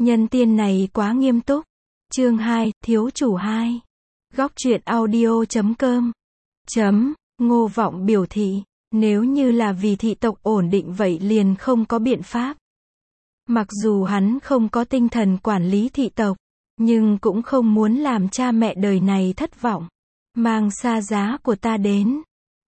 Nhân tiên này quá nghiêm túc. Chương 2, thiếu chủ 2. Góc truyện audio.com. Ngô Vọng biểu thị, nếu như là vì thị tộc ổn định vậy liền không có biện pháp. Mặc dù hắn không có tinh thần quản lý thị tộc, nhưng cũng không muốn làm cha mẹ đời này thất vọng. Mang xa giá của ta đến.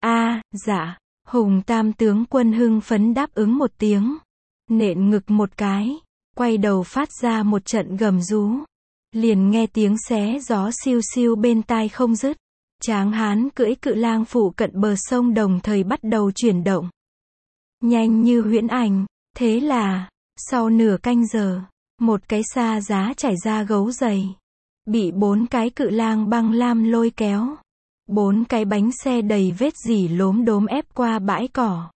Dạ. Hùng Tam tướng quân hưng phấn đáp ứng một tiếng. Nện ngực một cái. Quay đầu phát ra một trận gầm rú. Liền nghe tiếng xé gió siêu siêu bên tai không dứt. Tráng hán cưỡi cự lang phụ cận bờ sông đồng thời bắt đầu chuyển động. Nhanh như huyễn ảnh. Thế là, sau nửa canh giờ, một cái xa giá trải ra gấu dày. Bị 4 cái cự lang băng lam lôi kéo. 4 cái bánh xe đầy vết rỉ lốm đốm ép qua bãi cỏ.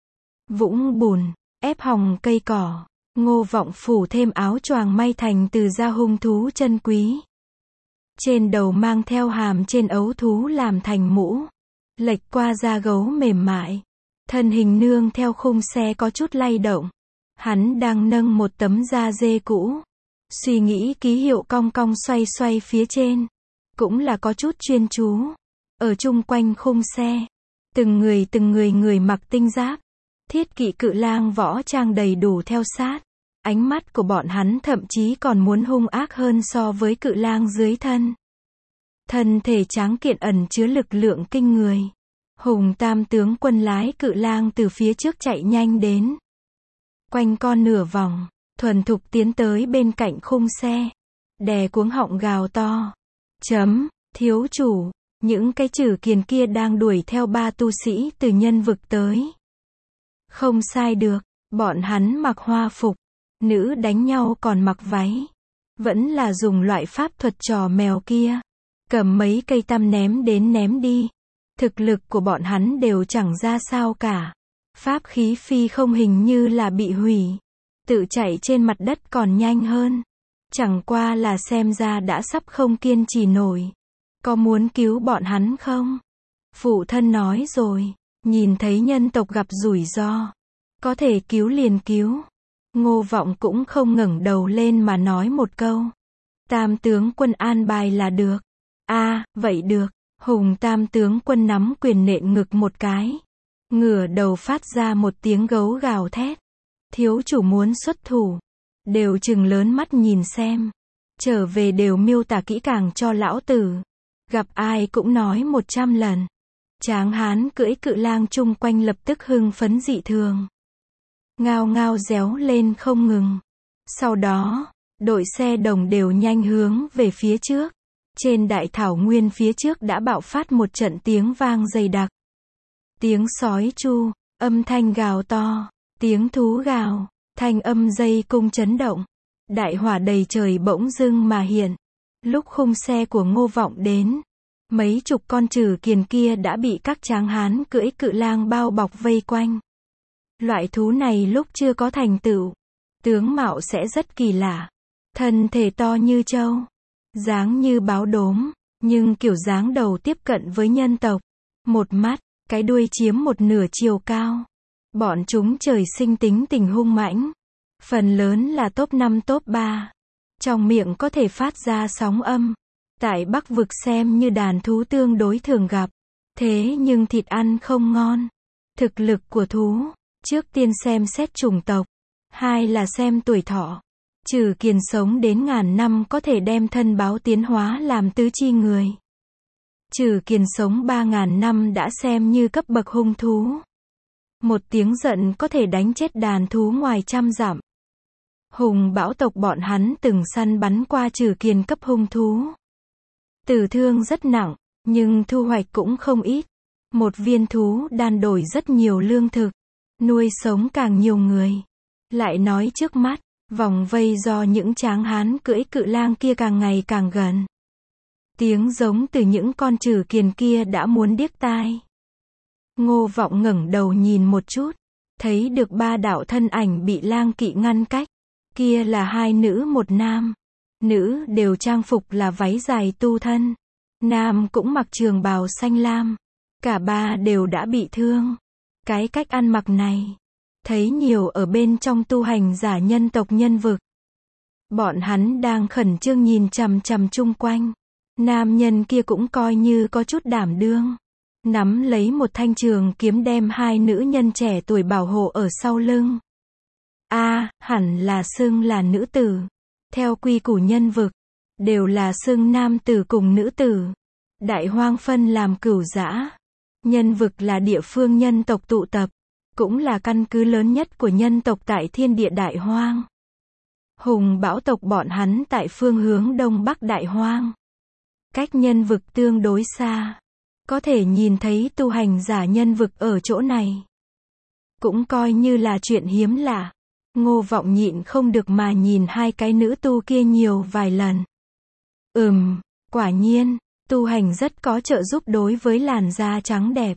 Vũng bùn, ép hòng cây cỏ. Ngô Vọng phủ thêm áo choàng may thành từ da hung thú chân quý. Trên đầu mang theo hàm trên ấu thú làm thành mũ. Lệch qua da gấu mềm mại. Thân hình nương theo khung xe có chút lay động. Hắn đang nâng một tấm da dê cũ. Suy nghĩ ký hiệu cong cong xoay xoay phía trên. Cũng là có chút chuyên chú. Ở chung quanh khung xe. Từng người mặc tinh giáp. Thiết kỵ cự lang võ trang đầy đủ theo sát. Ánh mắt của bọn hắn thậm chí còn muốn hung ác hơn so với cự lang dưới thân. Thân thể tráng kiện ẩn chứa lực lượng kinh người. Hùng Tam tướng quân lái cự lang từ phía trước chạy nhanh đến. Quanh con nửa vòng, thuần thục tiến tới bên cạnh khung xe. Đè cuống họng gào to. Thiếu chủ, những cái chử kiền kia đang đuổi theo 3 tu sĩ từ nhân vực tới. Không sai được, bọn hắn mặc hoa phục. Nữ đánh nhau còn mặc váy. Vẫn là dùng loại pháp thuật trò mèo kia. Cầm mấy cây tăm ném đến ném đi. Thực lực của bọn hắn đều chẳng ra sao cả. Pháp khí phi không hình như là bị hủy. Tự chạy trên mặt đất còn nhanh hơn. Chẳng qua là xem ra đã sắp không kiên trì nổi. Có muốn cứu bọn hắn không? Phụ thân nói rồi. Nhìn thấy nhân tộc gặp rủi ro. Có thể cứu liền cứu. Ngô Vọng cũng không ngẩng đầu lên mà nói một câu. Tam tướng quân an bài là được. Vậy được. Hùng Tam tướng quân nắm quyền nện ngực một cái. Ngửa đầu phát ra một tiếng gấu gào thét. Thiếu chủ muốn xuất thủ. Đều trừng lớn mắt nhìn xem. Trở về đều miêu tả kỹ càng cho lão tử. Gặp ai cũng nói 100 lần. Tráng hán cưỡi cự lang chung quanh lập tức hưng phấn dị thường. Ngao ngao réo lên không ngừng. Sau đó, đội xe đồng đều nhanh hướng về phía trước. Trên đại thảo nguyên phía trước đã bạo phát một trận tiếng vang dày đặc. Tiếng sói tru, âm thanh gào to, tiếng thú gào, thanh âm dây cung chấn động. Đại hỏa đầy trời bỗng dưng mà hiện. Lúc khung xe của Ngô Vọng đến, mấy chục con chử kiền kia đã bị các tráng hán cưỡi cự lang bao bọc vây quanh. Loại thú này lúc chưa có thành tựu, tướng mạo sẽ rất kỳ lạ. Thân thể to như trâu, dáng như báo đốm, nhưng kiểu dáng đầu tiếp cận với nhân tộc. Một mắt, cái đuôi chiếm một nửa chiều cao. Bọn chúng trời sinh tính tình hung mãnh. Phần lớn là top 5 top 3. Trong miệng có thể phát ra sóng âm. Tại Bắc vực xem như đàn thú tương đối thường gặp. Thế nhưng thịt ăn không ngon. Thực lực của thú. Trước tiên xem xét chủng tộc. 2 là xem tuổi thọ. Chử kiền sống đến ngàn năm có thể đem thân báo tiến hóa làm tứ chi người. Chử kiền sống 3.000 năm đã xem như cấp bậc hung thú. Một tiếng giận có thể đánh chết đàn thú ngoài trăm dặm. Hùng Bão tộc bọn hắn từng săn bắn qua chử kiền cấp hung thú. Tử thương rất nặng, nhưng thu hoạch cũng không ít. Một viên thú đan đổi rất nhiều lương thực. Nuôi sống càng nhiều người. Lại nói trước mắt, vòng vây do những tráng hán cưỡi cự lang kia càng ngày càng gần. Tiếng giống từ những con chử kiền kia đã muốn điếc tai. Ngô Vọng ngẩng đầu nhìn một chút, thấy được 3 đạo thân ảnh bị lang kỵ ngăn cách. Kia là 2 nữ một nam. Nữ đều trang phục là váy dài tu thân. Nam cũng mặc trường bào xanh lam. Cả 3 đều đã bị thương. Cái cách ăn mặc này, thấy nhiều ở bên trong tu hành giả nhân tộc nhân vực. Bọn hắn đang khẩn trương nhìn chằm chằm chung quanh. Nam nhân kia cũng coi như có chút đảm đương. Nắm lấy một thanh trường kiếm đem hai nữ nhân trẻ tuổi bảo hộ ở sau lưng. Hẳn là xưng là nữ tử. Theo quy củ nhân vực, đều là xưng nam tử cùng nữ tử. Đại hoang phân làm cửu dã. Nhân vực là địa phương nhân tộc tụ tập, cũng là căn cứ lớn nhất của nhân tộc tại thiên địa đại hoang. Hùng Bão tộc bọn hắn tại phương hướng đông bắc đại hoang. Cách nhân vực tương đối xa. Có thể nhìn thấy tu hành giả nhân vực ở chỗ này. Cũng coi như là chuyện hiếm lạ. Ngô Vọng nhịn không được mà nhìn hai cái nữ tu kia nhiều vài lần. Quả nhiên, tu hành rất có trợ giúp đối với làn da trắng đẹp.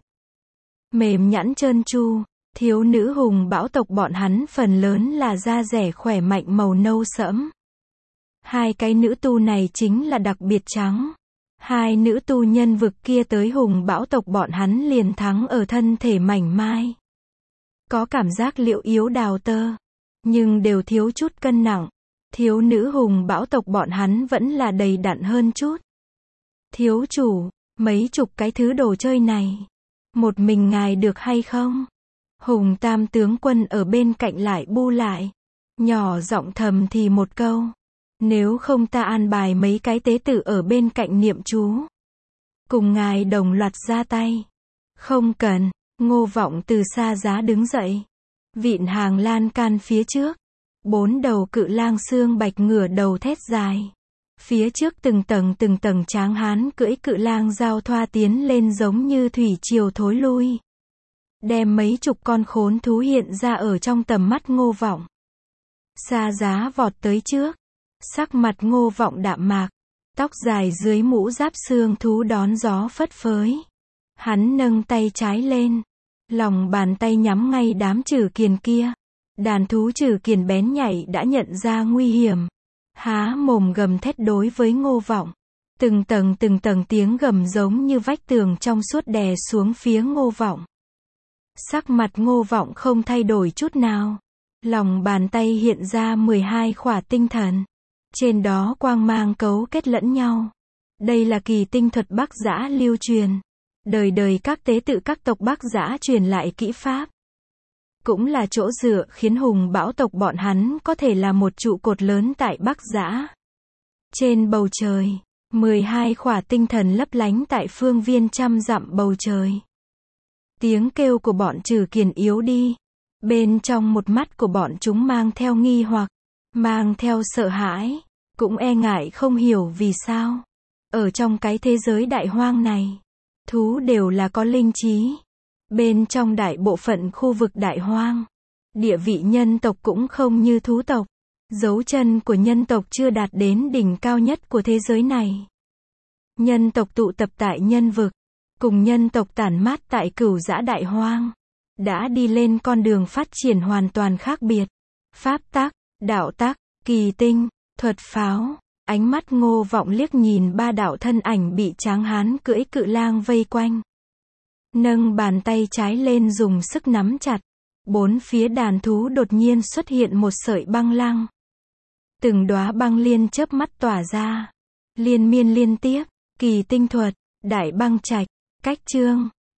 Mềm nhẵn trơn tru, thiếu nữ Hùng Bão tộc bọn hắn phần lớn là da rẻ khỏe mạnh màu nâu sẫm. Hai cái nữ tu này chính là đặc biệt trắng. Hai nữ tu nhân vực kia tới Hùng Bão tộc bọn hắn liền thắng ở thân thể mảnh mai. Có cảm giác liệu yếu đào tơ, nhưng đều thiếu chút cân nặng. Thiếu nữ Hùng Bão tộc bọn hắn vẫn là đầy đặn hơn chút. Thiếu chủ, mấy chục cái thứ đồ chơi này, một mình ngài được hay không? Hùng Tam tướng quân ở bên cạnh lại bu lại, nhỏ giọng thầm thì một câu. Nếu không ta an bài mấy cái tế tự ở bên cạnh niệm chú. Cùng ngài đồng loạt ra tay. Không cần, Ngô Vọng từ xa giá đứng dậy. Vịn hàng lan can phía trước. 4 đầu cự lang xương bạch ngửa đầu thét dài. Phía trước từng tầng tráng hán cưỡi cự lang giao thoa tiến lên giống như thủy triều thối lui. Đem mấy chục con khốn thú hiện ra ở trong tầm mắt Ngô Vọng. Xa giá vọt tới trước. Sắc mặt Ngô Vọng đạm mạc. Tóc dài dưới mũ giáp xương thú đón gió phất phới. Hắn nâng tay trái lên. Lòng bàn tay nhắm ngay đám trừ kiền kia. Đàn thú trừ kiền bén nhạy đã nhận ra nguy hiểm. Há mồm gầm thét đối với Ngô Vọng. Từng tầng tiếng gầm giống như vách tường trong suốt đè xuống phía Ngô Vọng. Sắc mặt Ngô Vọng không thay đổi chút nào. Lòng bàn tay hiện ra 12 khỏa tinh thần. Trên đó quang mang cấu kết lẫn nhau. Đây là kỳ tinh thuật Bắc Dã lưu truyền. Đời đời các tế tự các tộc Bắc Dã truyền lại kỹ pháp. Cũng là chỗ dựa khiến Hùng Bão tộc bọn hắn có thể là một trụ cột lớn tại Bắc Dã. Trên bầu trời, 12 khỏa tinh thần lấp lánh tại phương viên trăm dặm bầu trời. Tiếng kêu của bọn trừ kiền yếu đi. Bên trong một mắt của bọn chúng mang theo nghi hoặc, mang theo sợ hãi, cũng e ngại không hiểu vì sao. Ở trong cái thế giới đại hoang này, thú đều là có linh trí. Bên trong đại bộ phận khu vực đại hoang, địa vị nhân tộc cũng không như thú tộc. Dấu chân của nhân tộc chưa đạt đến đỉnh cao nhất của thế giới này. Nhân tộc tụ tập tại nhân vực, cùng nhân tộc tản mát tại cửu dã đại hoang, đã đi lên con đường phát triển hoàn toàn khác biệt. Pháp tắc, đạo tắc, kỳ tinh, thuật pháo. Ánh mắt Ngô Vọng liếc nhìn 3 đạo thân ảnh bị tráng hán cưỡi cự lang vây quanh. Nâng bàn tay trái lên dùng sức nắm chặt. 4 phía đàn thú đột nhiên xuất hiện một sợi băng lăng. Từng đóa băng liên chớp mắt tỏa ra. Liên miên liên tiếp, kỳ tinh thuật, đại băng trạch, cách chương.